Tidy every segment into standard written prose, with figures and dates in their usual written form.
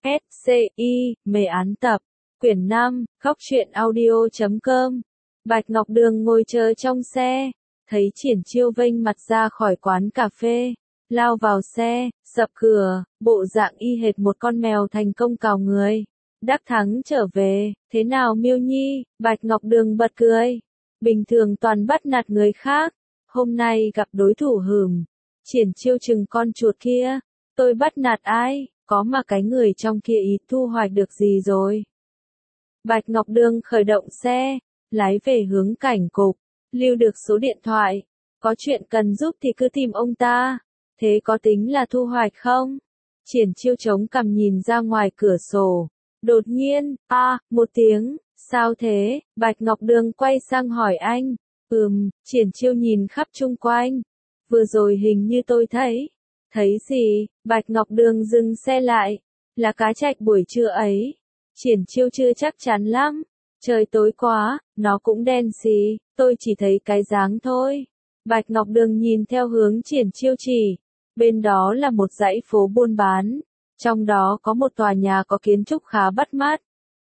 SCI, mê án tập. Quyển 5, Góc truyện audio.com. Bạch Ngọc Đường ngồi chờ trong xe, thấy Triển Chiêu vênh mặt ra khỏi quán cà phê, lao vào xe, sập cửa, bộ dạng y hệt một con mèo thành công cào người. Đắc thắng trở về, thế nào Miêu Nhi? Bạch Ngọc Đường bật cười. Bình thường toàn bắt nạt người khác, hôm nay gặp đối thủ hừm. Triển Chiêu chừng con chuột kia, tôi bắt nạt ai, có mà cái người trong kia ý thu hoạch được gì rồi. Bạch Ngọc Đường khởi động xe, lái về hướng cảnh cục, lưu được số điện thoại, có chuyện cần giúp thì cứ tìm ông ta, thế có tính là thu hoạch không? Triển Chiêu chống cằm nhìn ra ngoài cửa sổ, đột nhiên, một tiếng, sao thế? Bạch Ngọc Đường quay sang hỏi anh, Triển Chiêu nhìn khắp chung quanh, vừa rồi hình như tôi thấy gì? Bạch Ngọc Đường dừng xe lại, là cá trạch buổi trưa ấy. Triển Chiêu chưa chắc chắn lắm, trời tối quá, nó cũng đen xì, tôi chỉ thấy cái dáng thôi. Bạch Ngọc Đường nhìn theo hướng Triển Chiêu chỉ, bên đó là một dãy phố buôn bán, trong đó có một tòa nhà có kiến trúc khá bắt mắt.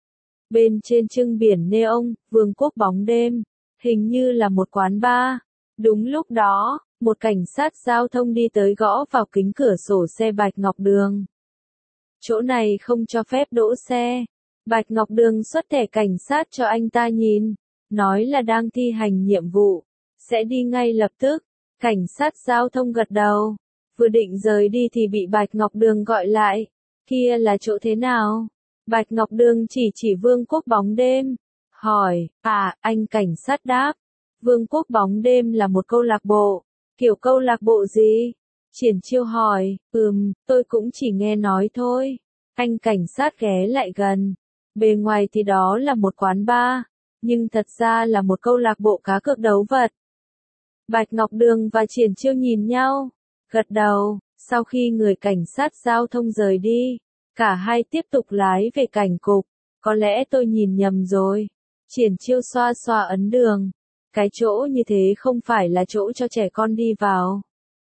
Bên trên trưng biển neon, Vương quốc bóng đêm, hình như là một quán bar. Đúng lúc đó, một cảnh sát giao thông đi tới gõ vào kính cửa sổ xe Bạch Ngọc Đường. Chỗ này không cho phép đỗ xe. Bạch Ngọc Đường xuất thẻ cảnh sát cho anh ta nhìn, nói là đang thi hành nhiệm vụ, sẽ đi ngay lập tức. Cảnh sát giao thông gật đầu, vừa định rời đi thì bị Bạch Ngọc Đường gọi lại. Kia là chỗ thế nào? Bạch Ngọc Đường chỉ Vương quốc bóng đêm, hỏi, anh cảnh sát đáp. Vương quốc bóng đêm là một câu lạc bộ, kiểu câu lạc bộ gì? Triển Chiêu hỏi, tôi cũng chỉ nghe nói thôi. Anh cảnh sát ghé lại gần, bề ngoài thì đó là một quán bar, nhưng thật ra là một câu lạc bộ cá cược đấu vật. Bạch Ngọc Đường và Triển Chiêu nhìn nhau, gật đầu, sau khi người cảnh sát giao thông rời đi, cả hai tiếp tục lái về cảnh cục, có lẽ tôi nhìn nhầm rồi. Triển Chiêu xoa xoa ấn đường, cái chỗ như thế không phải là chỗ cho trẻ con đi vào.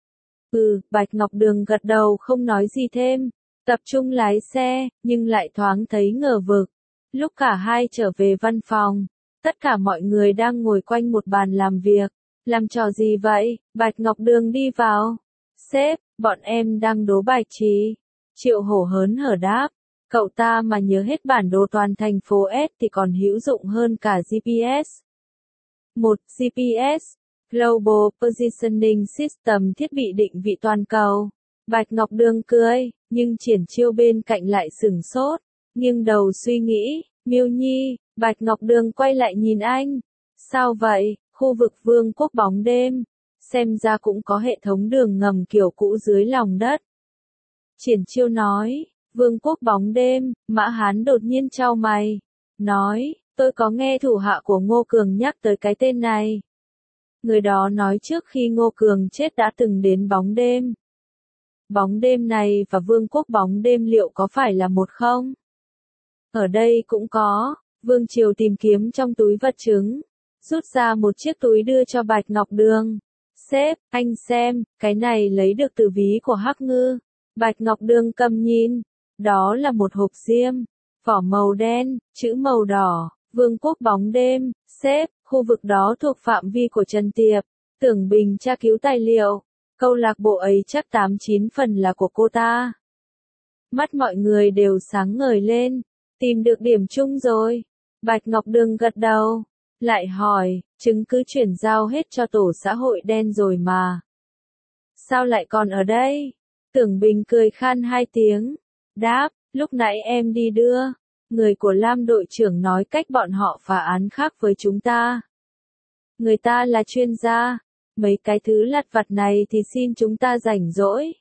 Bạch Ngọc Đường gật đầu không nói gì thêm, tập trung lái xe, nhưng lại thoáng thấy ngờ vực. Lúc cả hai trở về văn phòng, tất cả mọi người đang ngồi quanh một bàn làm việc. Làm trò gì vậy? Bạch Ngọc Đường đi vào. Sếp, bọn em đang đố bài trí. Triệu Hổ hớn hở đáp. Cậu ta mà nhớ hết bản đồ toàn thành phố S thì còn hữu dụng hơn cả GPS. Một GPS, Global Positioning System, thiết bị định vị toàn cầu. Bạch Ngọc Đường cười, nhưng Triển Chiêu bên cạnh lại sửng sốt, nghiêng đầu suy nghĩ. Miêu Nhi, Bạch Ngọc Đường quay lại nhìn anh. Sao vậy? Khu vực Vương quốc bóng đêm, xem ra cũng có hệ thống đường ngầm kiểu cũ dưới lòng đất. Triển Chiêu nói, Vương quốc bóng đêm, Mã Hán đột nhiên chau mày, nói, tôi có nghe thủ hạ của Ngô Cường nhắc tới cái tên này. Người đó nói trước khi Ngô Cường chết đã từng đến bóng đêm. Bóng đêm này và Vương quốc bóng đêm liệu có phải là một không? Ở đây cũng có. Vương Triều tìm kiếm trong túi vật chứng, rút ra một chiếc túi đưa cho Bạch Ngọc Đường. Sếp, anh xem, cái này lấy được từ ví của Hắc Ngư. Bạch Ngọc Đường cầm nhìn, đó là một hộp diêm, vỏ màu đen, chữ màu đỏ, Vương quốc bóng đêm. Sếp, khu vực đó thuộc phạm vi của Trần Tiệp, Tưởng Bình tra cứu tài liệu, câu lạc bộ ấy chắc 89 phần là của cô ta. Mắt mọi người đều sáng ngời lên, tìm được điểm chung rồi. Bạch Ngọc Đường gật đầu, lại hỏi, chứng cứ chuyển giao hết cho tổ xã hội đen rồi mà. Sao lại còn ở đây? Tưởng Bình cười khan hai tiếng, đáp, lúc nãy em đi đưa, người của Lam đội trưởng nói cách bọn họ phá án khác với chúng ta. Người ta là chuyên gia, mấy cái thứ lặt vặt này thì xin chúng ta rảnh rỗi.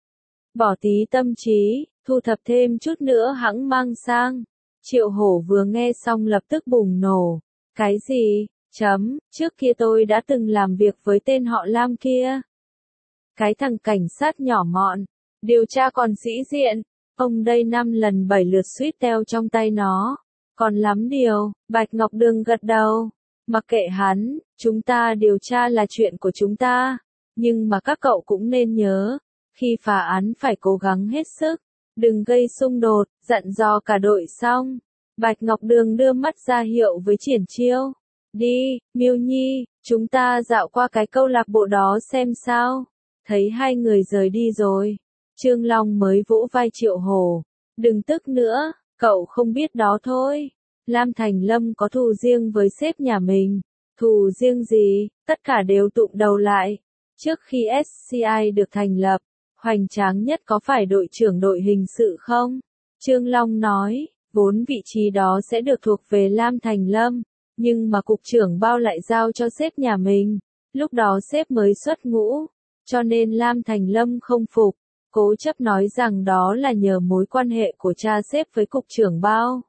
Bỏ tí tâm trí, thu thập thêm chút nữa hẵng mang sang. Triệu Hổ vừa nghe xong lập tức bùng nổ. Cái gì? Trước kia tôi đã từng làm việc với tên họ Lam kia. Cái thằng cảnh sát nhỏ mọn, điều tra còn sĩ diện, ông đây 5 lần 7 lượt suýt teo trong tay nó. Còn lắm điều. Bạch Ngọc Đường gật đầu. Mặc kệ hắn, chúng ta điều tra là chuyện của chúng ta. Nhưng mà các cậu cũng nên nhớ, khi phá án phải cố gắng hết sức. Đừng gây xung đột, dặn dò cả đội xong. Bạch Ngọc Đường đưa mắt ra hiệu với Triển Chiêu. Đi, Miêu Nhi, chúng ta dạo qua cái câu lạc bộ đó xem sao. Thấy hai người rời đi rồi. Trương Long mới vỗ vai Triệu Hổ. Đừng tức nữa, cậu không biết đó thôi. Lam Thành Lâm có thù riêng với sếp nhà mình. Thù riêng gì, tất cả đều tụm đầu lại. Trước khi SCI được thành lập, hoành tráng nhất có phải đội trưởng đội hình sự không? Trương Long nói, vốn vị trí đó sẽ được thuộc về Lam Thành Lâm, nhưng mà cục trưởng bao lại giao cho sếp nhà mình. Lúc đó sếp mới xuất ngũ, cho nên Lam Thành Lâm không phục, cố chấp nói rằng đó là nhờ mối quan hệ của cha sếp với cục trưởng bao.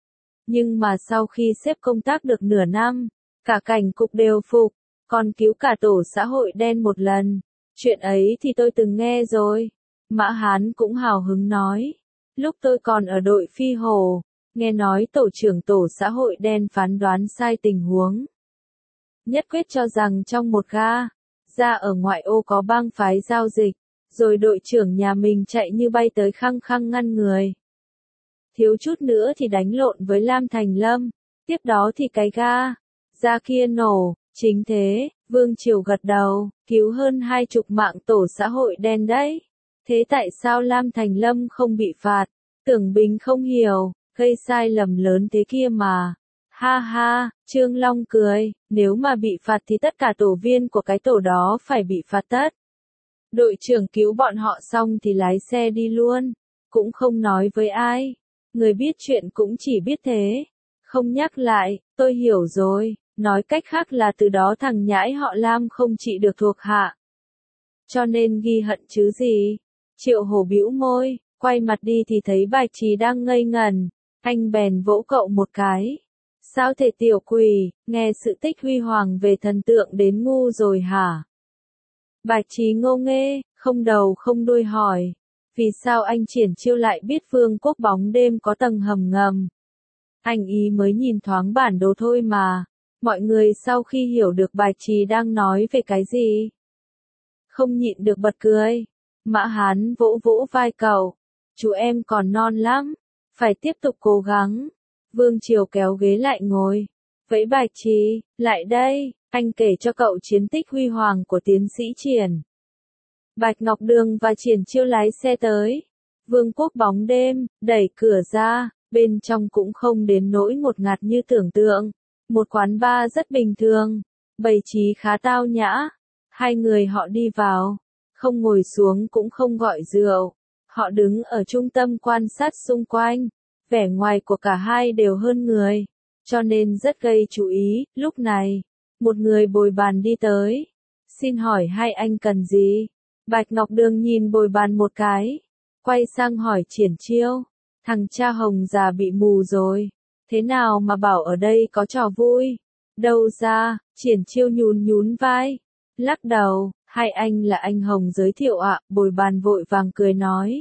Nhưng mà sau khi sếp công tác được nửa năm, cả cảnh cục đều phục, còn cứu cả tổ xã hội đen một lần. Chuyện ấy thì tôi từng nghe rồi. Mã Hán cũng hào hứng nói. Lúc tôi còn ở đội Phi Hồ, nghe nói tổ trưởng tổ xã hội đen phán đoán sai tình huống. Nhất quyết cho rằng trong một ga, ra ở ngoại ô có bang phái giao dịch, rồi đội trưởng nhà mình chạy như bay tới khăng khăng ngăn người. Thiếu chút nữa thì đánh lộn với Lam Thành Lâm, tiếp đó thì cái ga, ra kia nổ, chính thế, Vương Triều gật đầu, cứu hơn 20 mạng tổ xã hội đen đấy. Thế tại sao Lam Thành Lâm không bị phạt? Tưởng Bình không hiểu, gây sai lầm lớn thế kia mà. Ha ha, Trương Long cười, nếu mà bị phạt thì tất cả tổ viên của cái tổ đó phải bị phạt tất. Đội trưởng cứu bọn họ xong thì lái xe đi luôn, cũng không nói với ai. Người biết chuyện cũng chỉ biết thế. Không nhắc lại, tôi hiểu rồi, nói cách khác là từ đó thằng nhãi họ Lam không trị được thuộc hạ. Cho nên ghi hận chứ gì. Triệu Hổ bĩu môi, quay mặt đi thì thấy Bạch Trì đang ngây ngẩn, anh bèn vỗ cậu một cái. Sao thể tiểu quỷ, nghe sự tích huy hoàng về thần tượng đến ngu rồi hả? Bạch Trì ngô nghê, không đầu không đuôi hỏi. Vì sao anh Triển Chiêu lại biết Vương quốc bóng đêm có tầng hầm ngầm? Anh ý mới nhìn thoáng bản đồ thôi mà. Mọi người sau khi hiểu được Bạch Trì đang nói về cái gì, không nhịn được bật cười. Mã Hán vỗ vỗ vai cậu. Chú em còn non lắm, phải tiếp tục cố gắng. Vương Triều kéo ghế lại ngồi. Vẫy Bạch Trì, lại đây, anh kể cho cậu chiến tích huy hoàng của tiến sĩ Triển. Bạch Ngọc Đường và Triển Chiêu lái xe tới. Vương quốc bóng đêm, đẩy cửa ra, bên trong cũng không đến nỗi ngột ngạt như tưởng tượng. Một quán bar rất bình thường, bày trí khá tao nhã. Hai người họ đi vào, không ngồi xuống cũng không gọi rượu. Họ đứng ở trung tâm quan sát xung quanh. Vẻ ngoài của cả hai đều hơn người, cho nên rất gây chú ý. Lúc này, một người bồi bàn đi tới. Xin hỏi hai anh cần gì? Bạch Ngọc Đường nhìn bồi bàn một cái, quay sang hỏi Triển Chiêu. Thằng cha Hồng già bị mù rồi, thế nào mà bảo ở đây có trò vui? Đâu ra? Triển Chiêu nhún nhún vai, lắc đầu. Hai anh là anh Hồng giới thiệu ạ. Bồi bàn vội vàng cười nói.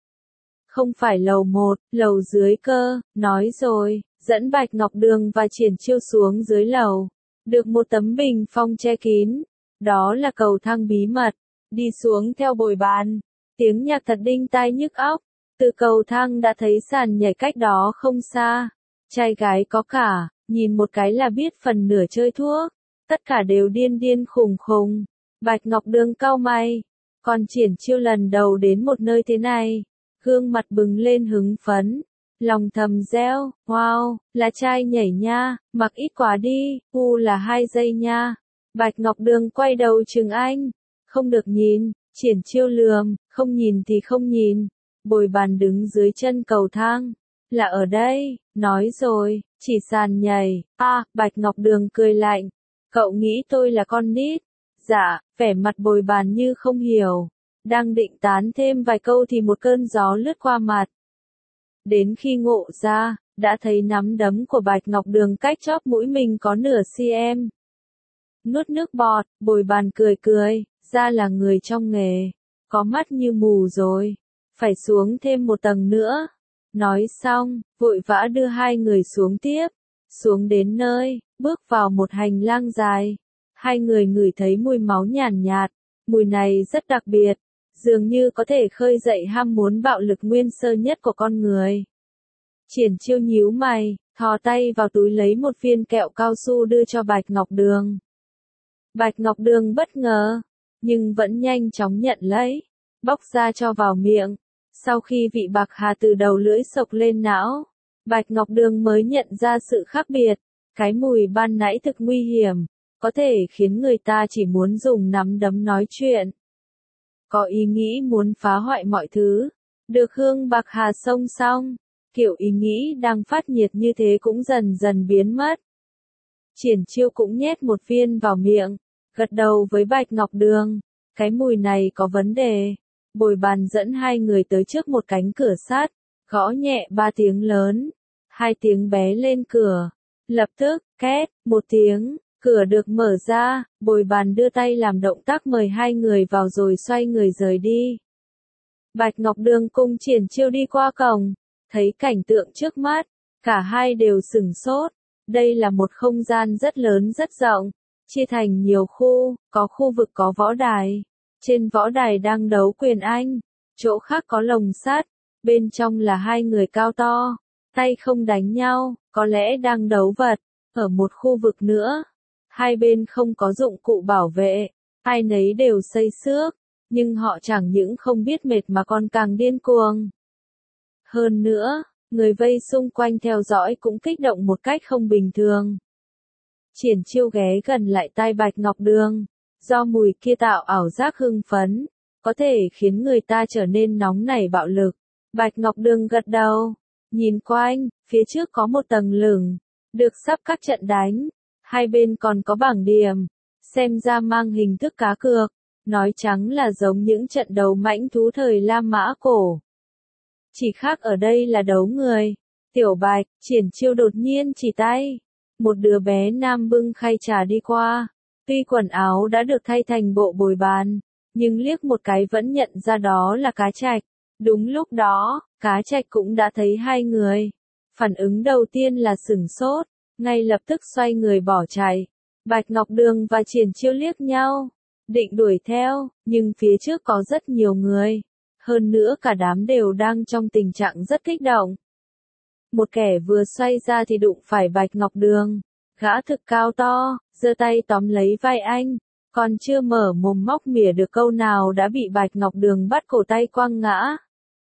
Không phải lầu 1, lầu dưới cơ, nói rồi, dẫn Bạch Ngọc Đường và Triển Chiêu xuống dưới lầu. Được một tấm bình phong che kín, đó là cầu thang bí mật, đi xuống theo bồi bàn. Tiếng nhạc thật đinh tai nhức óc, từ cầu thang đã thấy sàn nhảy cách đó không xa. Trai gái có cả, nhìn một cái là biết phần nửa chơi thuốc, tất cả đều điên điên khùng khùng. Bạch Ngọc Đường cau mày, còn Triển Chiêu lần đầu đến một nơi thế này. Gương mặt bừng lên hứng phấn, lòng thầm reo, wow, là trai nhảy nha, mặc ít quá đi, là 2 giây nha. Bạch Ngọc Đường quay đầu chừng anh, không được nhìn. Triển Chiêu lườm, không nhìn thì không nhìn. Bồi bàn đứng dưới chân cầu thang, là ở đây, nói rồi, chỉ sàn nhảy. Bạch Ngọc Đường cười lạnh, cậu nghĩ tôi là con nít? Dạ, vẻ mặt bồi bàn như không hiểu. Đang định tán thêm vài câu thì một cơn gió lướt qua mặt. Đến khi ngộ ra, đã thấy nắm đấm của Bạch Ngọc Đường cách chóp mũi mình có nửa cm. Nuốt nước bọt, bồi bàn cười cười, ra là người trong nghề, có mắt như mù rồi, phải xuống thêm một tầng nữa. Nói xong, vội vã đưa hai người xuống tiếp. Xuống đến nơi, bước vào một hành lang dài. Hai người ngửi thấy mùi máu nhàn nhạt, mùi này rất đặc biệt, dường như có thể khơi dậy ham muốn bạo lực nguyên sơ nhất của con người. Triển Chiêu nhíu mày, thò tay vào túi lấy một viên kẹo cao su đưa cho Bạch Ngọc Đường. Bạch Ngọc Đường bất ngờ, nhưng vẫn nhanh chóng nhận lấy, bóc ra cho vào miệng. Sau khi vị bạc hà từ đầu lưỡi xộc lên não, Bạch Ngọc Đường mới nhận ra sự khác biệt. Cái mùi ban nãy thực nguy hiểm, có thể khiến người ta chỉ muốn dùng nắm đấm nói chuyện. Có ý nghĩ muốn phá hoại mọi thứ, được hương bạc hà xông xong, kiểu ý nghĩ đang phát nhiệt như thế cũng dần dần biến mất. Triển Chiêu cũng nhét một viên vào miệng, gật đầu với Bạch Ngọc Đường, cái mùi này có vấn đề. Bồi bàn dẫn hai người tới trước một cánh cửa sắt, gõ nhẹ 3 tiếng lớn, 2 tiếng bé lên cửa. Lập tức, két, một tiếng, cửa được mở ra, Bồi bàn đưa tay làm động tác mời hai người vào rồi xoay người rời đi. Bạch Ngọc Đường cùng Triển Chiêu đi qua cổng, thấy cảnh tượng trước mắt, cả hai đều sửng sốt. Đây là một không gian rất lớn rất rộng, chia thành nhiều khu, có khu vực có võ đài. Trên võ đài đang đấu quyền Anh, chỗ khác có lồng sắt, bên trong là hai người cao to, tay không đánh nhau, có lẽ đang đấu vật. Ở một khu vực nữa, hai bên không có dụng cụ bảo vệ, ai nấy đều xây xước, nhưng họ chẳng những không biết mệt mà còn càng điên cuồng. Hơn nữa, người vây xung quanh theo dõi cũng kích động một cách không bình thường. Triển Chiêu ghé gần lại tai Bạch Ngọc Đường, do mùi kia tạo ảo giác hưng phấn, có thể khiến người ta trở nên nóng nảy bạo lực. Bạch Ngọc Đường gật đầu, nhìn quanh, phía trước có một tầng lửng, được sắp các trận đánh, hai bên còn có bảng điểm, xem ra mang hình thức cá cược, nói trắng là giống những trận đấu mãnh thú thời La Mã cổ. Chỉ khác ở đây là đấu người. Tiểu Bạch, Triển Chiêu đột nhiên chỉ tay. Một đứa bé nam bưng khay trà đi qua. Tuy quần áo đã được thay thành bộ bồi bàn, nhưng liếc một cái vẫn nhận ra đó là Cá Trạch. Đúng lúc đó, Cá Trạch cũng đã thấy hai người. Phản ứng đầu tiên là sửng sốt, ngay lập tức xoay người bỏ chạy. Bạch Ngọc Đường và Triển Chiêu liếc nhau, định đuổi theo, nhưng phía trước có rất nhiều người. Hơn nữa cả đám đều đang trong tình trạng rất kích động. Một kẻ vừa xoay ra thì đụng phải Bạch Ngọc Đường. Gã thực cao to, giơ tay tóm lấy vai anh, còn chưa mở mồm móc mỉa được câu nào đã bị Bạch Ngọc Đường bắt cổ tay quăng ngã.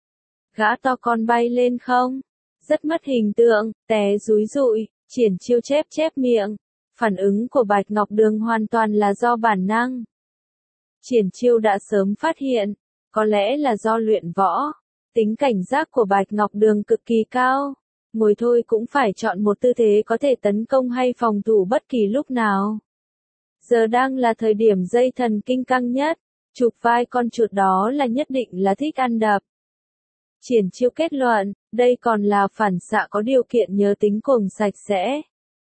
Gã to con bay lên không? Rất mất hình tượng, té rúi rụi, Triển Chiêu chép miệng. Phản ứng của Bạch Ngọc Đường hoàn toàn là do bản năng. Triển Chiêu đã sớm phát hiện, có lẽ là do luyện võ, tính cảnh giác của Bạch Ngọc Đường cực kỳ cao. Ngồi thôi cũng phải chọn một tư thế có thể tấn công hay phòng thủ bất kỳ lúc nào. Giờ đang là thời điểm dây thần kinh căng nhất, chụp vai con chuột đó là nhất định là thích ăn đập. Triển Chiêu kết luận, đây còn là phản xạ có điều kiện nhớ tính cuồng sạch sẽ.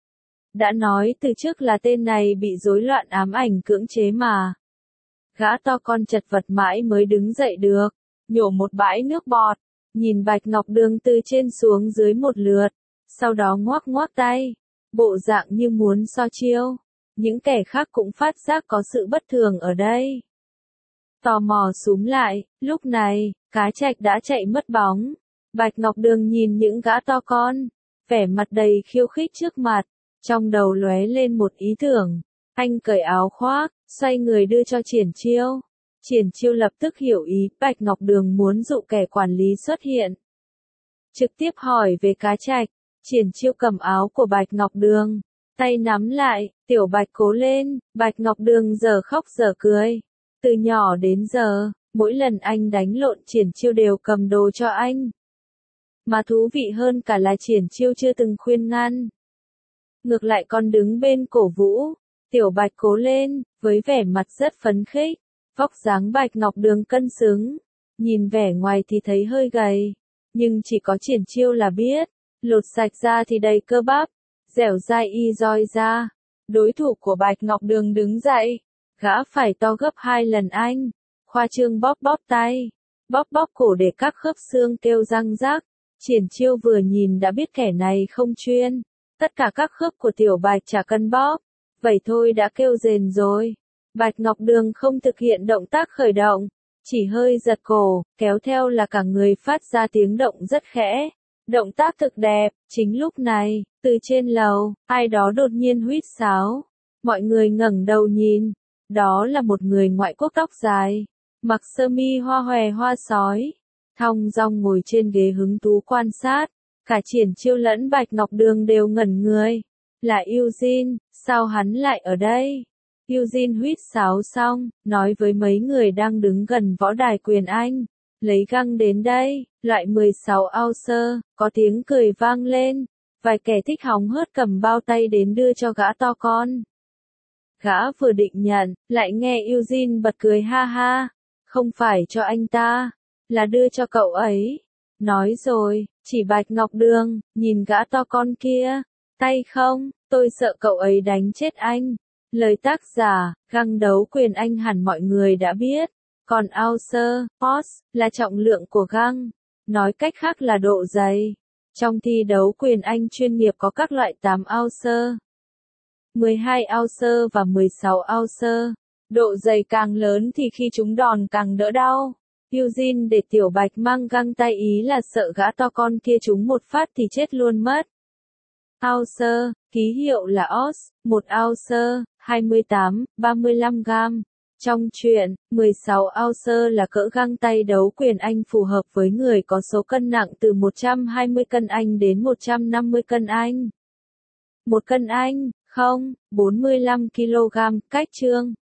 Đã nói từ trước là tên này bị rối loạn ám ảnh cưỡng chế mà. Gã to con chật vật mãi mới đứng dậy được, nhổ một bãi nước bọt, nhìn Bạch Ngọc Đường từ trên xuống dưới một lượt, sau đó ngoác ngoác tay, bộ dạng như muốn so chiêu. Những kẻ khác cũng phát giác có sự bất thường ở đây. Tò mò xúm lại, lúc này, Cá Trạch đã chạy mất bóng. Bạch Ngọc Đường nhìn những gã to con, vẻ mặt đầy khiêu khích trước mặt, trong đầu lóe lên một ý tưởng. Anh cởi áo khoác, xoay người đưa cho Triển Chiêu. Triển Chiêu lập tức hiểu ý, Bạch Ngọc Đường muốn dụ kẻ quản lý xuất hiện. Trực tiếp hỏi về Cá Trạch, Triển Chiêu cầm áo của Bạch Ngọc Đường, tay nắm lại, Tiểu Bạch cố lên. Bạch Ngọc Đường giờ khóc giờ cười. Từ nhỏ đến giờ, mỗi lần anh đánh lộn Triển Chiêu đều cầm đồ cho anh. Mà thú vị hơn cả là Triển Chiêu chưa từng khuyên ngăn. Ngược lại còn đứng bên cổ vũ, Tiểu Bạch cố lên, với vẻ mặt rất phấn khích. Vóc dáng Bạch Ngọc Đường cân xứng, nhìn vẻ ngoài thì thấy hơi gầy, nhưng chỉ có Triển Chiêu là biết, lột sạch ra thì đầy cơ bắp, dẻo dai y roi ra. Đối thủ của Bạch Ngọc Đường đứng dậy, gã phải to gấp 2 lần anh, khoa trương bóp bóp tay, bóp cổ để các khớp xương kêu răng rắc. Triển Chiêu vừa nhìn đã biết kẻ này không chuyên, tất cả các khớp của Tiểu Bạch chả cần bóp, vậy thôi đã kêu rền rồi. Bạch Ngọc Đường không thực hiện động tác khởi động, chỉ hơi giật cổ, kéo theo là cả người phát ra tiếng động rất khẽ. Động tác thực đẹp, chính lúc này, từ trên lầu, ai đó đột nhiên huýt sáo. Mọi người ngẩng đầu nhìn, đó là một người ngoại quốc tóc dài, mặc sơ mi hoa hòe hoa sói, thong dong ngồi trên ghế hứng thú quan sát. Cả Triển Chiêu lẫn Bạch Ngọc Đường đều ngẩn người. Là Eugene, sao hắn lại ở đây? Eugene huýt sáo xong, nói với mấy người đang đứng gần võ đài quyền Anh. Lấy găng đến đây, loại 16 ounce, có tiếng cười vang lên. Vài kẻ thích hóng hớt cầm bao tay đến đưa cho gã to con. Gã vừa định nhận, lại nghe Eugene bật cười ha ha. Không phải cho anh ta, là đưa cho cậu ấy. Nói rồi, chỉ Bạch Ngọc Đường, nhìn gã to con kia. Tay không, tôi sợ cậu ấy đánh chết anh. Lời tác giả, găng đấu quyền Anh hẳn mọi người đã biết. Còn ounce, oz, là trọng lượng của găng. Nói cách khác là độ dày. Trong thi đấu quyền Anh chuyên nghiệp có các loại 8 ounce, 12 ounce và 16 ounce. Độ dày càng lớn thì khi trúng đòn càng đỡ đau. Eugene để Tiểu Bạch mang găng tay ý là sợ gã to con kia trúng một phát thì chết luôn mất. Ounce, ký hiệu là oz, 1 ounce, 28-35 gam. Trong truyện, 16 ounce là cỡ găng tay đấu quyền Anh phù hợp với người có số cân nặng từ 120 cân Anh đến 150 cân Anh. 1 cân Anh, 45 kg, cách chương.